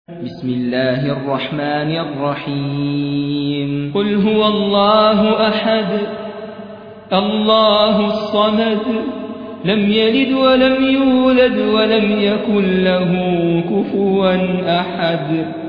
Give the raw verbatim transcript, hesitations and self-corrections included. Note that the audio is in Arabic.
بسم الله الرحمن الرحيم قل هو الله أحد الله الصمد لم يلد ولم يولد ولم يكن له كفوا أحد